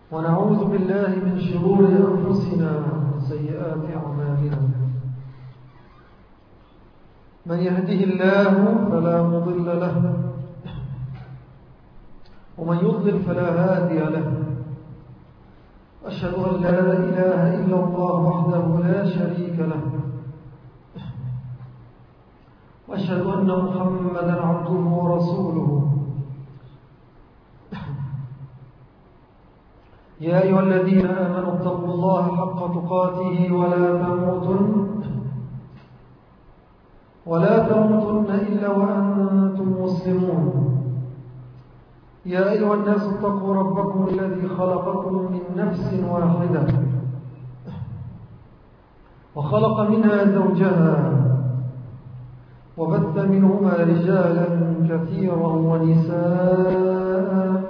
ونعوذ بالله من شرور أنفسنا وسيئات أعمالنا. من يهده الله فلا مضل له، ومن يضلل فلا هادي له. أشهد أن لا إله إلا الله وحده لا شريك له، وأشهد أن محمدا عبده ورسوله. يا أيها الذين آمنوا اتقوا الله حق تقاته ولا تموتن إلا وأنتم مسلمون. يا أيها الناس اتقوا ربكم الذي خلقكم من نفس واحدة، وخلق منها زوجها، وبث منهما رجالا كثيرا ونساء.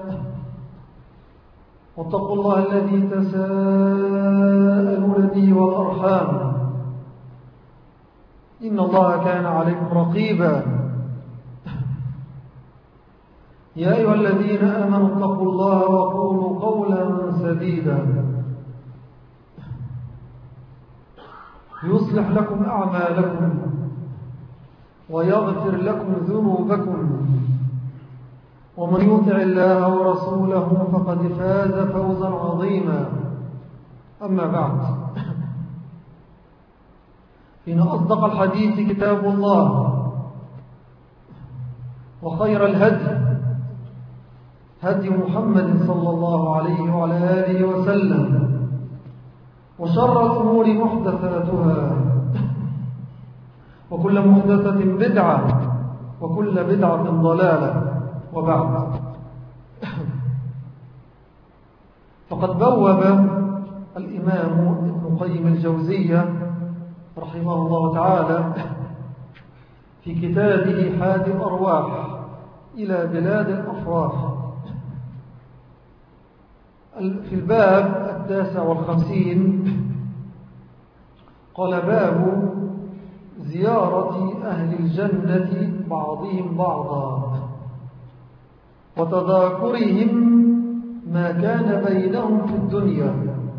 واتقوا الله الذي تساءلون به والأرحام، إن الله كان عليكم رقيبا. يا أيها الذين آمنوا اتقوا الله وقولوا قولا سديدا يصلح لكم أعمالكم ويغفر لكم ذنوبكم، ومن يطع الله ورسوله فقد فاز فوزا عظيما. أما بعد، إن أصدق الحديث كتاب الله، وخير الهدي هدي محمد صلى الله عليه وعلى آله وسلم، وشر الأمور محدثاتها، وكل محدثة بدعة، وكل بدعة ضلالة. وبعد، فقد بوب الإمام ابن قيم الجوزية رحمه الله تعالى في كتابه حادي الأرواح إلى بلاد الأفراح في الباب 59 قال: باب زيارة أهل الجنة بعضهم بعضا، وتذاكرهم ما كان بينهم في الدنيا.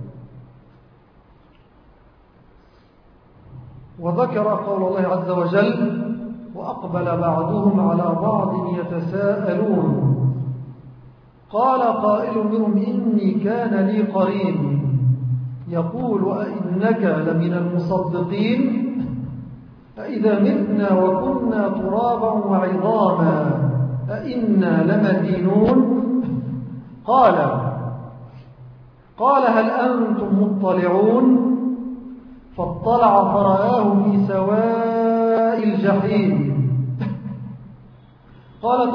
وذكر قول الله عز وجل: وأقبل بعضهم على بعض يتساءلون. قال قائل منهم: إني كان لي قرين يقول أئنك لمن المصدقين أئذا متنا وكنا ترابا وعظاما أئنا لمدينون. قال هل أنتم مطلعون؟ فاطلع فرآه في سواء الجحيم. قال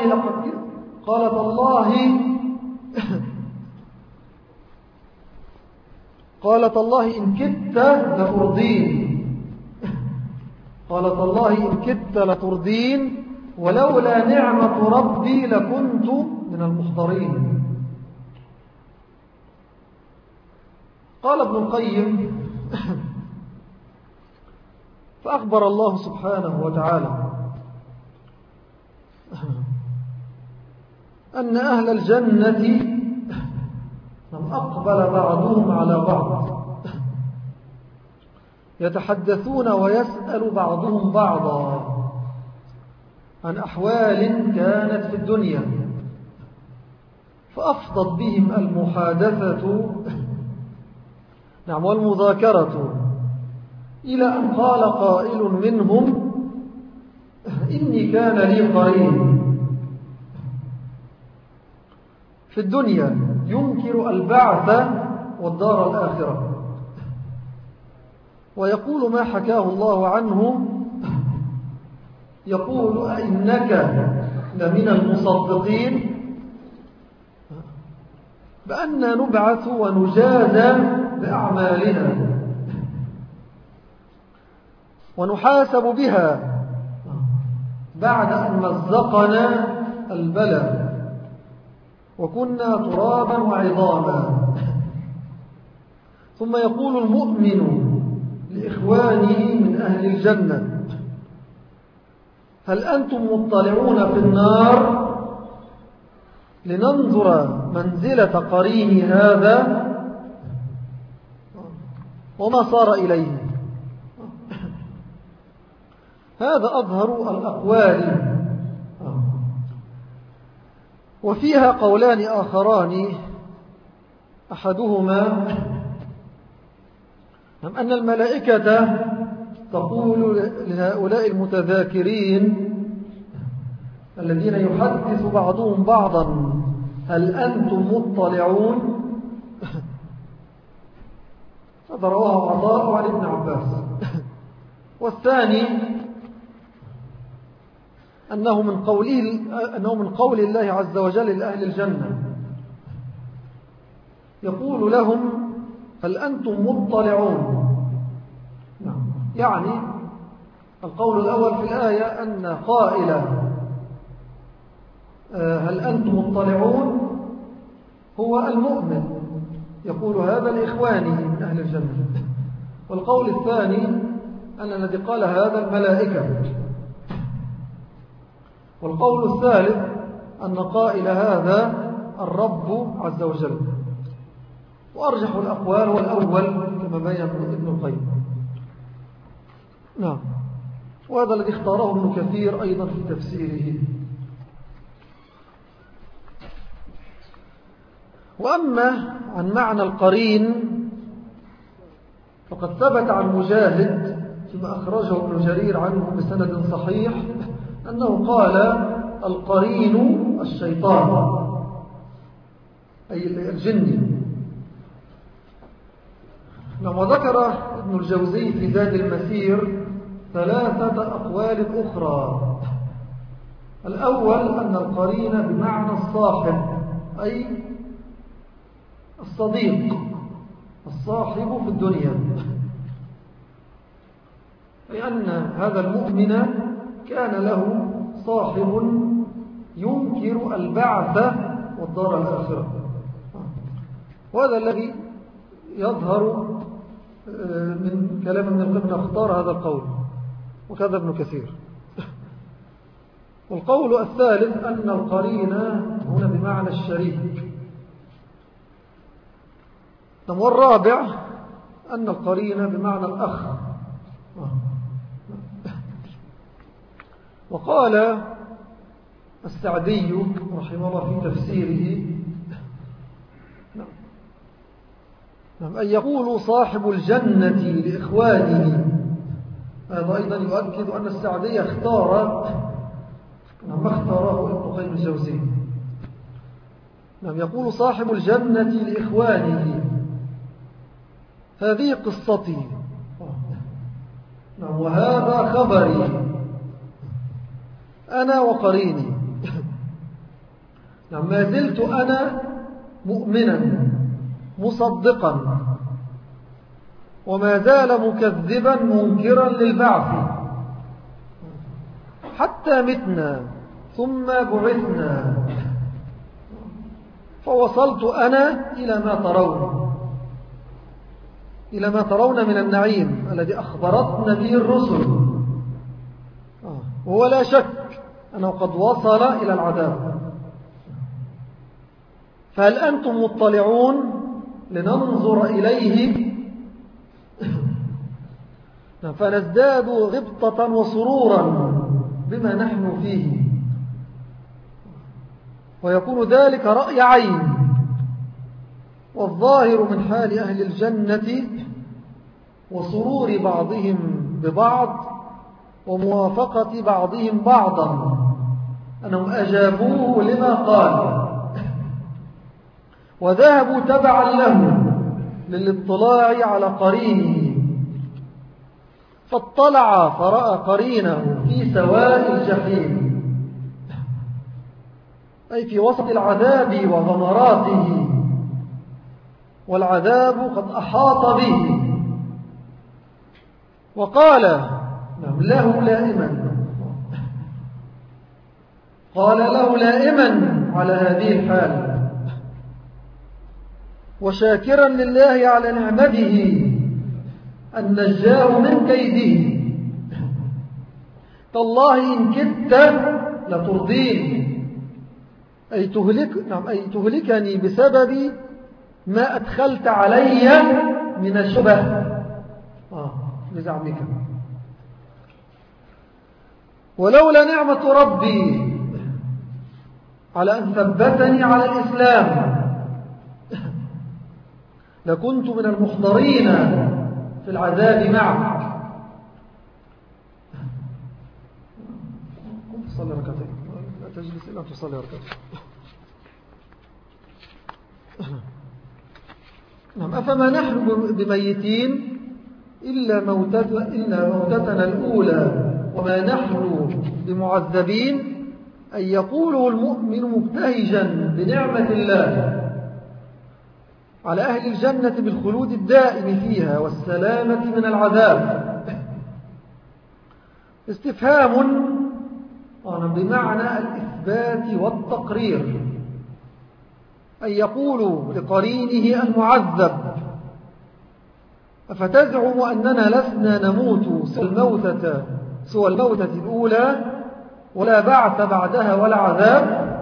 تالله إن كدت لتردين ولولا نعمة ربي لكنت من المحضرين. قال ابن القيم: فأخبر الله سبحانه وتعالى أن أهل الجنة أقبل بعضهم على بعض يتحدثون ويسأل بعضهم بعضا عن أحوال كانت في الدنيا، فأفضت بهم المحادثة والمذاكرة إلى أن قال قائل منهم: إني كان لي قرين في الدنيا ينكر البعث والدار الآخرة، ويقول ما حكاه الله عنه، يقول أئنك لمن المصدقين بأننا نبعث ونجازى بأعمالنا ونحاسب بها بعد أن مزقنا البلد وكنا ترابا وعظاما. ثم يقول المؤمن لإخوانه من أهل الجنة: هل أنتم مطلعون في النار لننظر منزلة قرين هذا وما صار إليه. هذا أظهر الأقوال. وفيها قولان آخران، أحدهما أن الملائكة تقول لهؤلاء المتذاكرين الذين يحدث بعضهم بعضا هل أنتم مطلعون؟ هذا رواه عطاء عن ابن عباس. والثاني أنه من قول الله عز وجل لأهل الجنة، يقول لهم هل أنتم مطلعون؟ يعني القول الأول في الآية أن قائل هل أنتم مطلعون هو المؤمن يقول هذا لإخوانه من أهل الجنة. والقول الثاني أن الذي قال هذا الملائكة. والقول الثالث أن قائل هذا الرب عز وجل. وأرجح الأقوال هو الأول كما بين ابن القيم. نعم. وهذا الذي اختاره ابن كثير أيضا في تفسيره. وأما عن معنى القرين فقد ثبت عن مجاهد فيما أخرجه ابن جرير عنه بسند صحيح أنه قال القرين الشيطان أي الجن. وذكر ابن الجوزي في زاد المسير 3 أقوال أخرى. الأول أن القرين بمعنى الصاحب أي الصديق، الصاحب في الدنيا، لأن هذا المؤمن كان له صاحب ينكر البعث والدار الآخرة. وهذا الذي يظهر من كلام ابن القيم اختار هذا القول، وكذا ابن كثير. والقول الثالث أن القرين هنا بمعنى الشريك. والرابع أن القرين بمعنى الأخ. وقال السعدي رحمه الله في تفسيره أن يقول صاحب الجنة لإخوانه. هذا أيضا يؤكد أن السعدي اختار ما اختاره ابن قيم الجوزي. يقول صاحب الجنة لإخوانه هذه قصتي وهذا خبري أنا وقريني. ما زلت أنا مؤمنا مصدقا وما زال مكذبا منكرا للبعث حتى متنا ثم بعثنا فوصلت أنا إلى ما ترون من النعيم الذي أخبرتنا به الرسل. وهو لا شك أنه قد وصل إلى العذاب. فهل أنتم مطلعون لننظر إليه فنزداد غبطة وسرورا بما نحن فيه، ويكون ذلك رأي عين. والظاهر من حال أهل الجنة وسرور بعضهم ببعض وموافقة بعضهم بعضا أنهم أجابوه لما قال وذهبوا تبعا له للاطلاع على قرينه، فاطلع فرأى قرينه في سواء الجحيم أي في وسط العذاب وغمراته، والعذاب قد أحاط به. وقال له لائما على هذه الحال وشاكرا لله على نعمته أن نجاه من كيده. تالله إن كدت لترضين أي تهلكني بسبب ما أدخلت علي من الشبه بزعمك. ولولا نعمة ربي على أن ثبتني على الإسلام لكنت من المحضرين في العذاب معك. قم تصلي ركعتين، لا تجلس إلا أن تصلي ركعتين. أفما نحن بميتين إلا موتتنا الأولى وما نحن بمعذبين. أن يقوله المؤمن مبتهجا بنعمة الله على أهل الجنة بالخلود الدائم فيها والسلامة من العذاب. استفهام بمعنى الإثبات والتقرير. أن يقول لقرينه المعذب أفتزعم أننا لسنا نموت سوى الموتة الأولى ولا بعث بعدها ولا عذاب.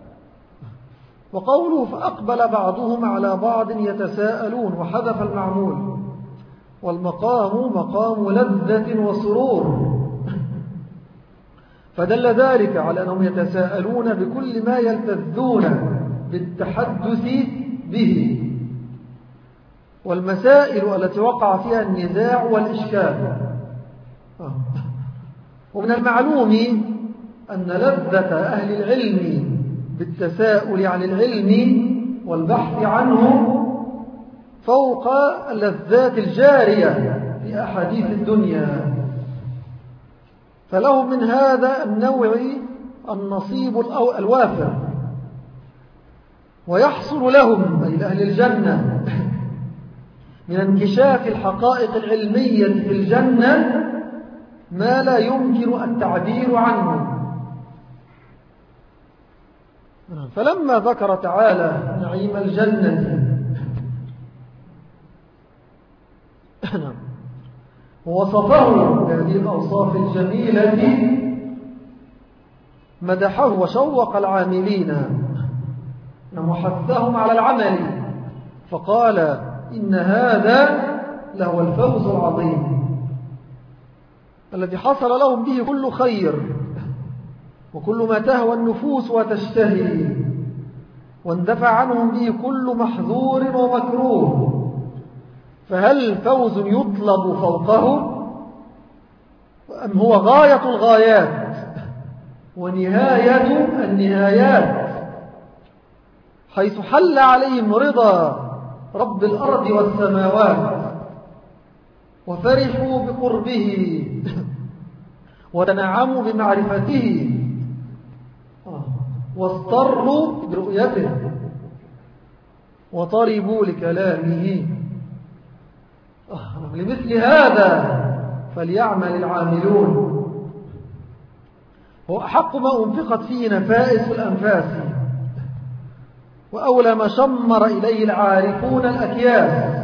وقوله فأقبل بعضهم على بعض يتساءلون وحذف المعمول، والمقام مقام لذة وسرور، فدل ذلك على أنهم يتساءلون بكل ما يلتذون بالتحدث به، والمسائل التي وقع فيها النزاع والإشكال. ومن المعلوم أن لذة أهل العلم بالتساؤل عن العلم والبحث عنه فوق اللذات الجارية في أحاديث الدنيا، فلهم من هذا النوع النصيب الوافر. ويحصل لهم أي أهل الجنة من انكشاف الحقائق العلمية في الجنة ما لا يمكن التعبير عنه. فلما ذكر تعالى نعيم الجنة ووصفه بهذه الأوصاف الجميلة مدحه وشوق العاملين وحثهم على العمل، فقال إن هذا لهو الفوز العظيم الذي حصل لهم به كل خير وكل ما تهوى النفوس وتشتهي، واندفع عنهم به كل محذور ومكروه. فهل فوز يطلب فوقه أم هو غاية الغايات ونهاية النهايات، حيث حل عليهم رضا رب الأرض والسماوات وفرحوا بقربه وتنعموا بمعرفته واضطروا برؤيته وطربوا لكلامه. لمثل هذا فليعمل العاملون. هو أحق ما أنفقت فيه نفائس الأنفاس، وأولى ما شمر إليه العارفون الأكياس.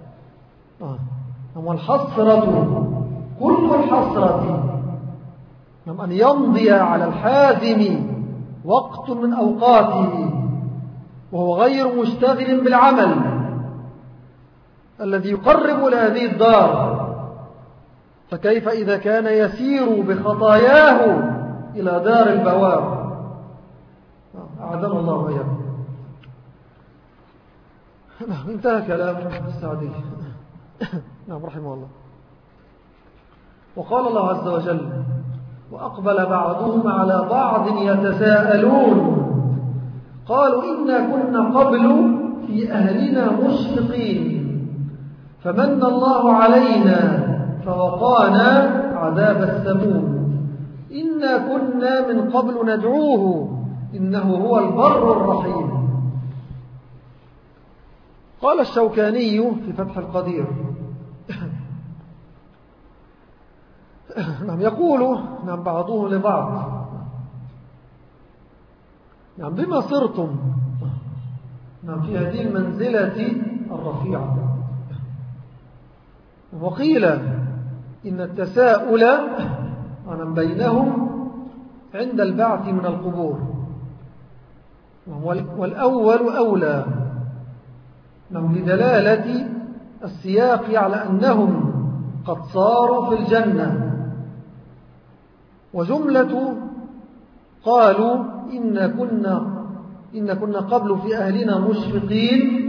والحسرة كل الحسرة أن يمضي على الحازم وقت من أوقاته وهو غير مشتغل بالعمل الذي يقرب إلى هذه الدار، فكيف إذا كان يسير بخطاياه إلى دار البوار. أعاذنا الله وإياكم. انتهى كلام السعدي رحمه الله. وقال الله عز وجل وأقبل بعضهم على بعض يتساءلون قالوا إنا كنا قبل في أهلنا مشفقين فمن الله علينا فوقانا عذاب السموم إنا كنا من قبل ندعوه إنه هو البر الرحيم. قال الشوكاني في فتح القدير يقول بعضهم لبعض بما صرتم في هذه المنزلة الرفيعة. وقيل إن التساؤل بينهم عند البعث من القبور، والأول أولى لدلالة السياق على أنهم قد صاروا في الجنة. وجملة قالوا إن كنا قبل في أهلنا مشفقين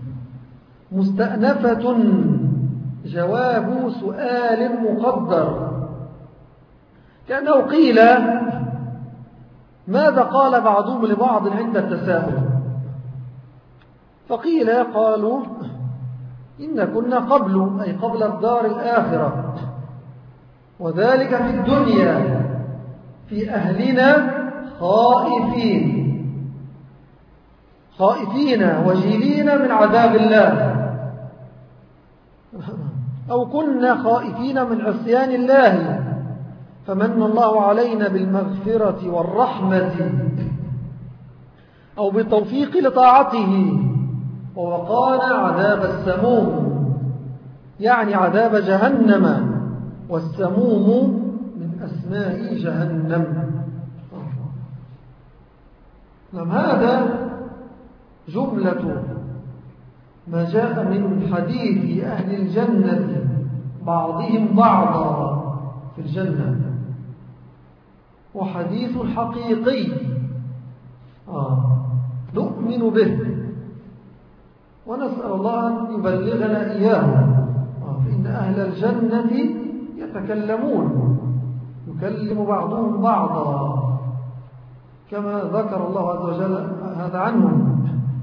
مستأنفة جواب سؤال مقدر، كأنه قيل ماذا قال بعضهم لبعض عند التساؤل، فقيل قالوا إن كنا قبل، أي قبل الدار الآخرة، وذلك في الدنيا في أهلنا خائفين وجيلين من عذاب الله، أو كنا خائفين من عصيان الله فمن الله علينا بالمغفرة والرحمة أو بالتوفيق لطاعته ووقانا عذاب السموم، يعني عذاب جهنم، والسموم من أسماء جهنم. هذا جملة ما جاء من حديث أهل الجنة بعضهم بعضا في الجنة، وحديث حقيقي نؤمن به ونسأل الله أن يبلغنا إياه. فإن أهل الجنة يتكلمون، يكلم بعضهم بعضا كما ذكر الله عز وجل هذا عنهم.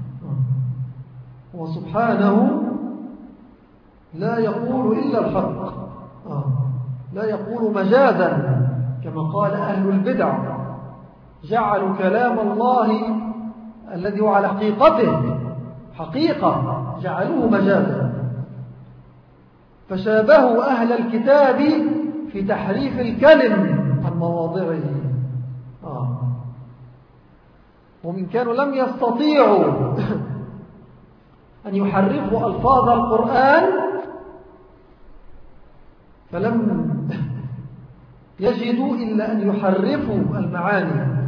وسبحانه لا يقول إلا الحق، لا يقول مجازا كما قال أهل البدع، جعلوا كلام الله الذي هو على حقيقته حقيقة جعلوه مجازا، فشابهوا أهل الكتاب في تحريف الكلم عن مواضعه. ومن كانوا لم يستطيعوا أن يحرفوا ألفاظ القرآن فلم يجدوا إلا أن يحرفوا المعاني.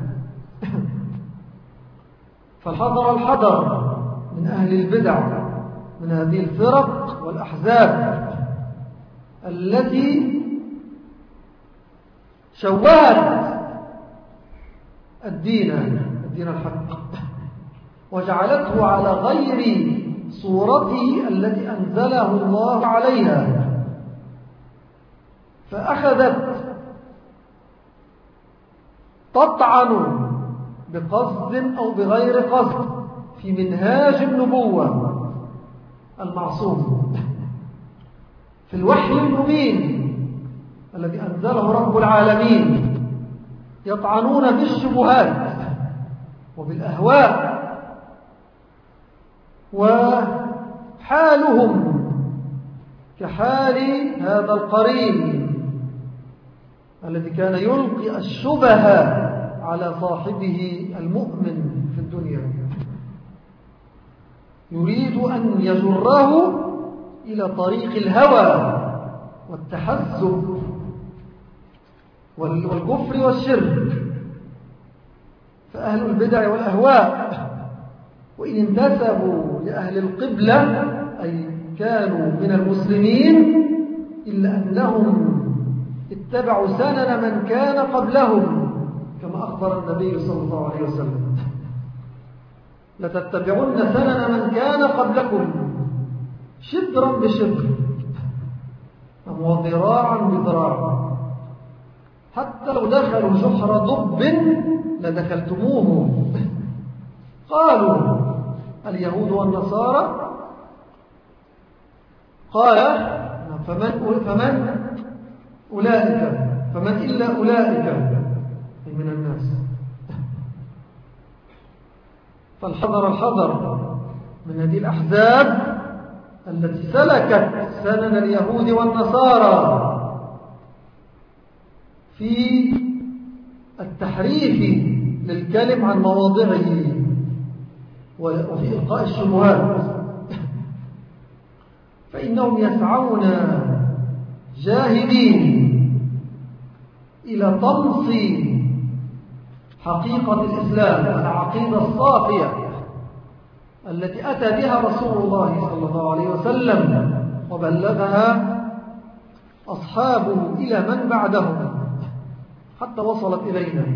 الحذر من أهل البدع، من هذه الفرق والأحزاب التي شوهت الدين الحق وجعلته على غير صورته التي أنزله الله عليها، فأخذت تطعن بقصد أو بغير قصد في منهاج النبوة المعصوم، في الوحي المبين الذي أنزله رب العالمين، يطعنون بالشبهات وبالأهواء، وحالهم كحال هذا القرين الذي كان يلقي الشبه على صاحبه المؤمن في الدنيا، يريد أن يجره إلى طريق الهوى والتحزب والكفر والشرك. فأهل البدع والأهواء وإن انتسبوا لأهل القبلة أي كانوا من المسلمين، إلا أنهم اتبعوا سنن من كان قبلهم، كما أخبر النبي صلى الله عليه وسلم: لتتبعون سنن من كان قبلكم شبرا بشبر وذراعا بذراع، حتى لو دخلوا جحر ضب لدخلتموه. قالوا اليهود والنصارى، قال فمن أولئك، فمن إلا أولئك من الناس. فالحذر من هذه الأحزاب التي سلكت سنن اليهود والنصارى في التحريف للكلم عن مواضعه وفي إلقاء الشبهات، فإنهم يسعون جاهدين إلى طمس حقيقة الإسلام، العقيدة الصافية التي أتى بها رسول الله صلى الله عليه وسلم وبلغها أصحابه إلى من بعدهم حتى وصلت إلينا.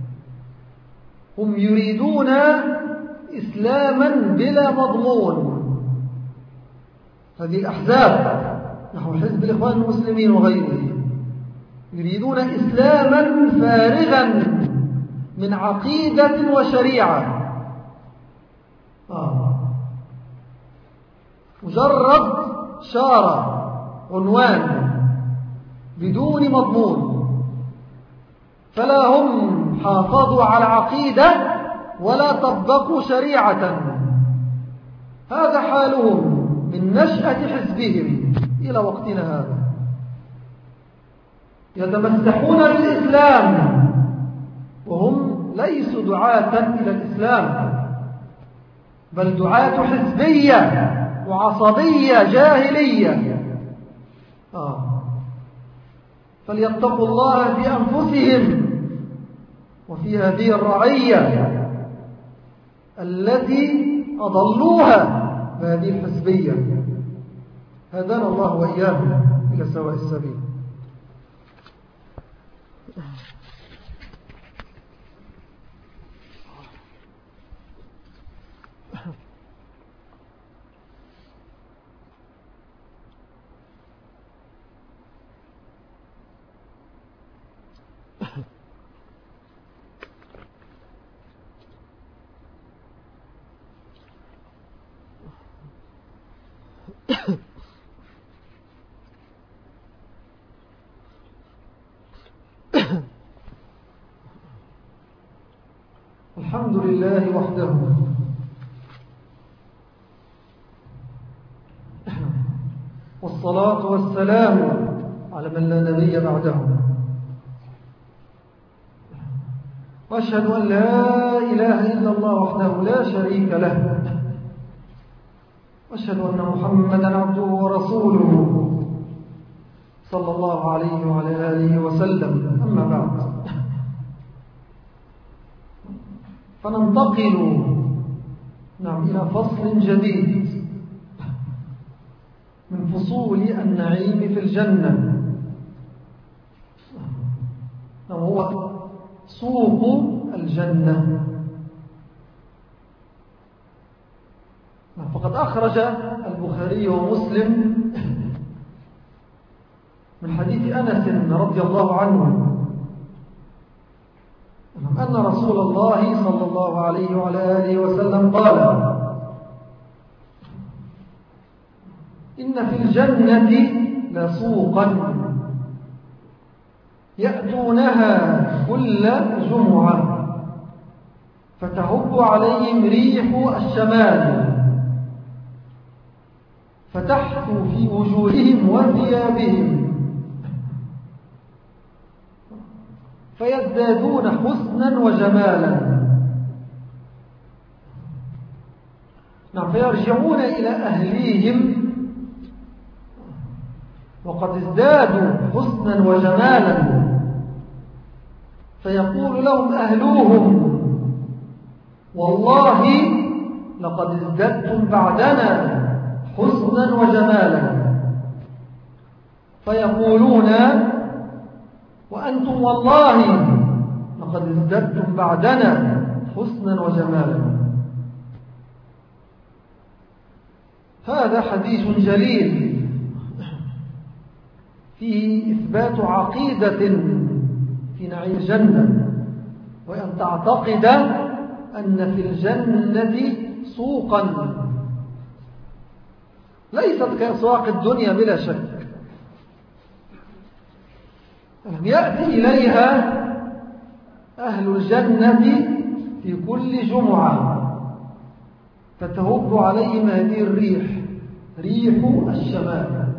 هم يريدون إسلاما بلا مضمون. هذه الأحزاب نحو حزب الإخوان المسلمين وغيره يريدون إسلاما فارغا من عقيدة وشريعة، مجرد شارة عنوان بدون مضمون. فلا هم حافظوا على عقيدة ولا طبقوا شريعة. هذا حالهم من نشأة حزبهم إلى وقتنا هذا. يتمسحون بالإسلام وهم ليسوا دعاة إلى الإسلام، بل دعاة حزبية وعصبية جاهلية. فليتقوا الله في أنفسهم وفي هذه الرعية التي أضلوها بهذه الحزبية. هدانا الله وإياهم إلى سواء السبيل. الحمد لله وحده والصلاة والسلام على من لا نبي بعده، وأشهد أن لا إله إلا الله وحده لا شريك له، وأشهد أن محمدا عبده ورسوله صلى الله عليه وعلى آله وسلم. أما بعد، فننتقل إلى فصل جديد من فصول النعيم في الجنة، وهو سوق الجنة. فقد أخرج البخاري ومسلم من حديث أنس رضي الله عنه أن رسول الله صلى الله عليه وعلى آله وسلم قال: إن في الجنة لسوقا يأتونها كل جمعة فتهب عليهم ريح الشمال فتحثو في وجوههم وثيابهم فيزدادون حسنا وجمالا. فيرجعون إلى أهليهم وقد ازدادوا حسنا وجمالا، فيقول لهم أهلوهم: والله لقد ازددتم بعدنا حسنا وجمالا. فيقولون: وأنتم والله لقد ازددتم بعدنا حسنا وجمالا. هذا حديث جليل فيه إثبات عقيدة في نعيم الجنة، وأن تعتقد أن في الجنة سوقا ليست كأسواق الدنيا بلا شك، يأتي إليها أهل الجنة في كل جمعة فتهب عليهم هذه الريح، ريح الشمال.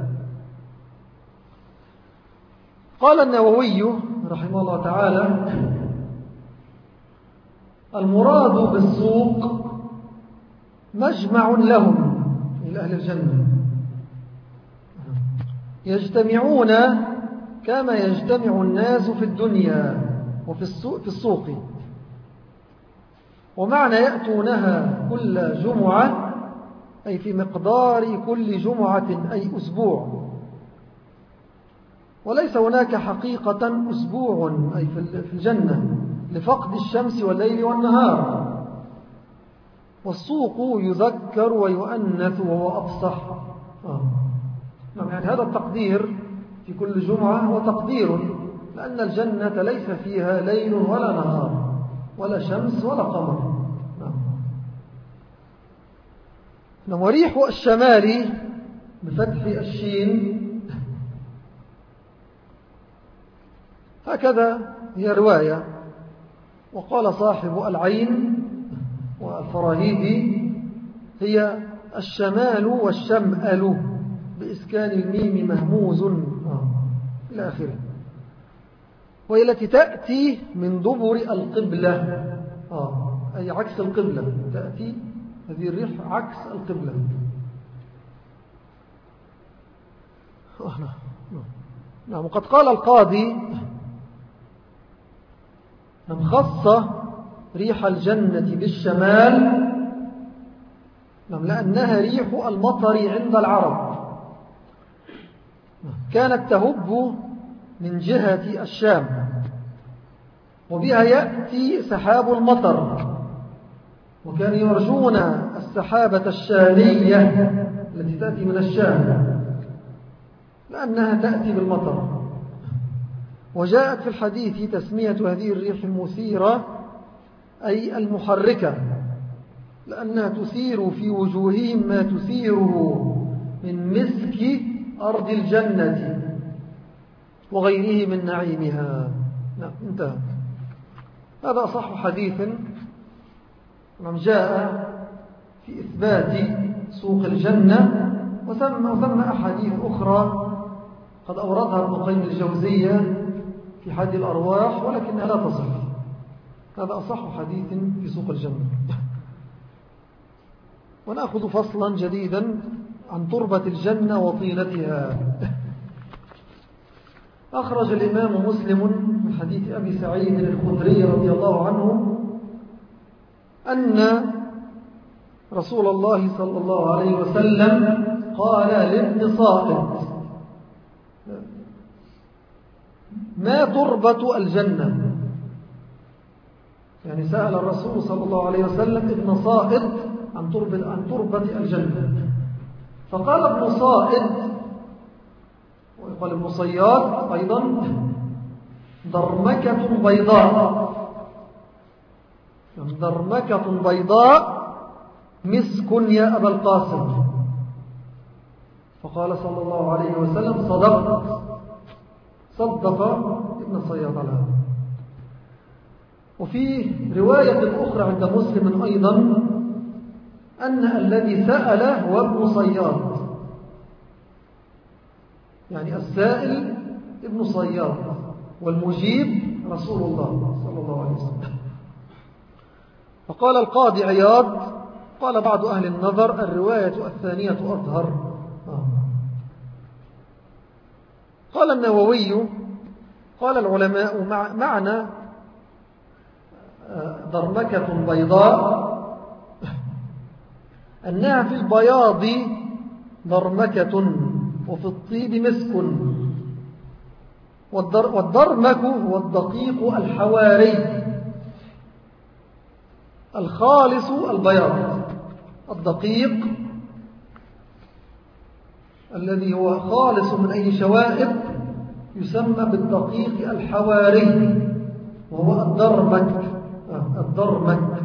قال النووي رحمه الله تعالى: المراد بالسوق مجمع لهم إلى أهل الجنة، يجتمعون كما يجتمع الناس في الدنيا وفي السوق، ومعنى يأتونها كل جمعة أي في مقدار كل جمعة أي أسبوع، وليس هناك حقيقة أسبوع أي في الجنة لفقد الشمس والليل والنهار. والسوق يذكر ويؤنث وهو أفصح. يعني هذا التقدير في كل جمعة هو تقدير، لأن الجنة ليس فيها ليل ولا نهار ولا شمس ولا قمر. وريح الشمال بفتح الشين، هكذا هي رواية. وقال صاحب العين والفراهيدي هي الشمال والشمال بإسكان الميم مهموز إلى آخره، وهي التي تأتي من دبر القبلة، أي عكس القبلة، تأتي هذه الريح عكس القبلة. نعم. وقد قال القاضي من خص ريح الجنة بالشمال لأنها ريح المطر عند العرب، كانت تهب من جهة الشام، وبها يأتي سحاب المطر، وكانوا يرجون السحابة الشامية التي تأتي من الشام لأنها تأتي بالمطر. وجاءت في الحديث تسمية هذه الريح المثيرة أي المحركة، لأنها تثير في وجوههم ما تثيره من مسك أرض الجنة وغيره من نعيمها. انتهى. هذا أصح حديث جاء في إثبات سوق الجنة، وثم أحاديث أخرى قد أوردها ابن قيم الجوزية في حد الأرواح ولكنها لا تصح. هذا أصح حديث في سوق الجنة. ونأخذ فصلا جديدا عن تربة الجنة وطينتها. أخرج الإمام مسلم من حديث أبي سعيد الخدري رضي الله عنه أن رسول الله صلى الله عليه وسلم قال لابن صائد ما تربة الجنة، يعني سأل الرسول صلى الله عليه وسلم ابن صائد عن تربة الجنة، فقال ابن صائد وقال ابن صياد أيضا درمكة بيضاء، درمكة بيضاء مسك يا أبا القاسم. فقال صلى الله عليه وسلم صدق ابن صياد على هذا. وفي رواية أخرى عند مسلم أيضا أن الذي سأل هو ابن صياد، يعني السائل ابن صياد والمجيب رسول الله صلى الله عليه وسلم. فقال القاضي عياض قال بعض أهل النظر الرواية الثانية أظهر. قال النووي قال العلماء معنى درمكة بيضاء أنها في البياض درمكة وفي الطيب مسك، والدرمك هو الدقيق الحواري الخالص البياض، الدقيق الذي هو خالص من أي شوائب يسمى بالدقيق الحواري وهو الدرمك.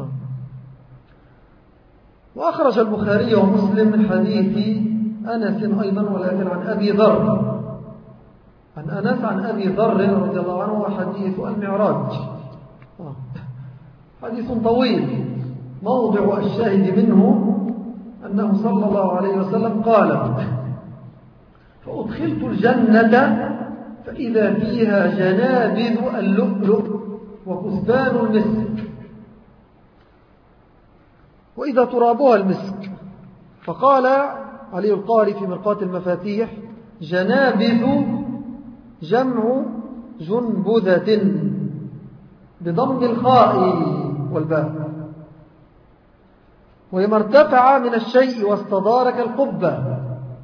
وأخرج البخاري ومسلم من حديث أنس أيضا ولكن عن أبي ذر، عن أنس عن أبي ذر رضي الله عنه، وحديث المعراج حديث طويل. موضع الشاهد منه أنه صلى الله عليه وسلم قال فأدخلت الجنة فإذا فيها جنابذ اللؤلؤ وكثبان المسك وإذا ترابها المسك. فقال علي القاري في مرقاة المفاتيح جنابذ جمع جنبذة بضم الخاء والباء، وهي ما ارتفع من الشيء واستدار كالقبة.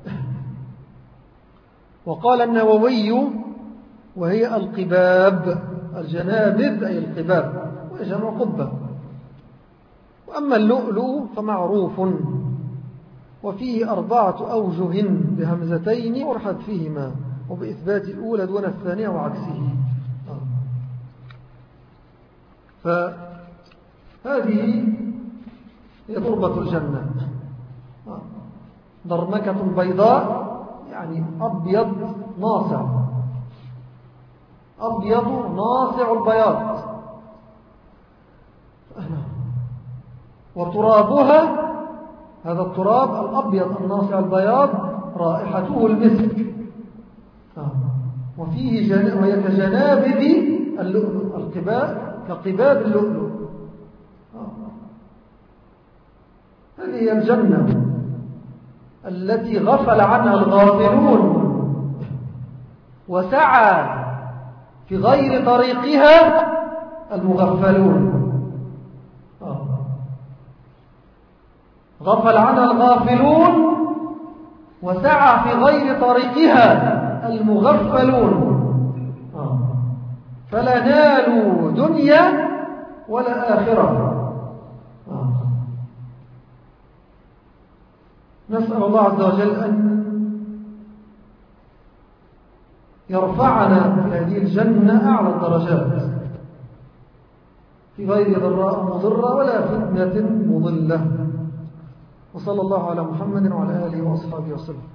وقال النووي وهي القباب، الجنابذ أي القباب، وهي جمع قبة. وأما اللؤلؤ فمعروف، وفيه 4 أوجه بهمزتين ورحت فيهما، وبإثبات الأولى دون الثانية وعكسه. فهذه هي تربة الجنة، درمكة بيضاء يعني أبيض ناصع، أبيض ناصع البياض. وترابها، هذا التراب الأبيض الناصع البياض رائحته المسك. وهي كجنابذ اللؤلؤ، القباب كقباب اللؤلؤ. هذه هي الجنة التي غفل عنها الغافلون وسعى في غير طريقها المغفلون. غفل عنها الغافلون وسعى في غير طريقها المغفلون، فلا نالوا دنيا ولا آخرة. نسأل الله عز وجل أن يرفعنا في هذه الجنة أعلى الدرجات في غير ضراء مضرة ولا فتنة مضلة. وصلى الله على محمد وعلى آله وأصحابه وسلم.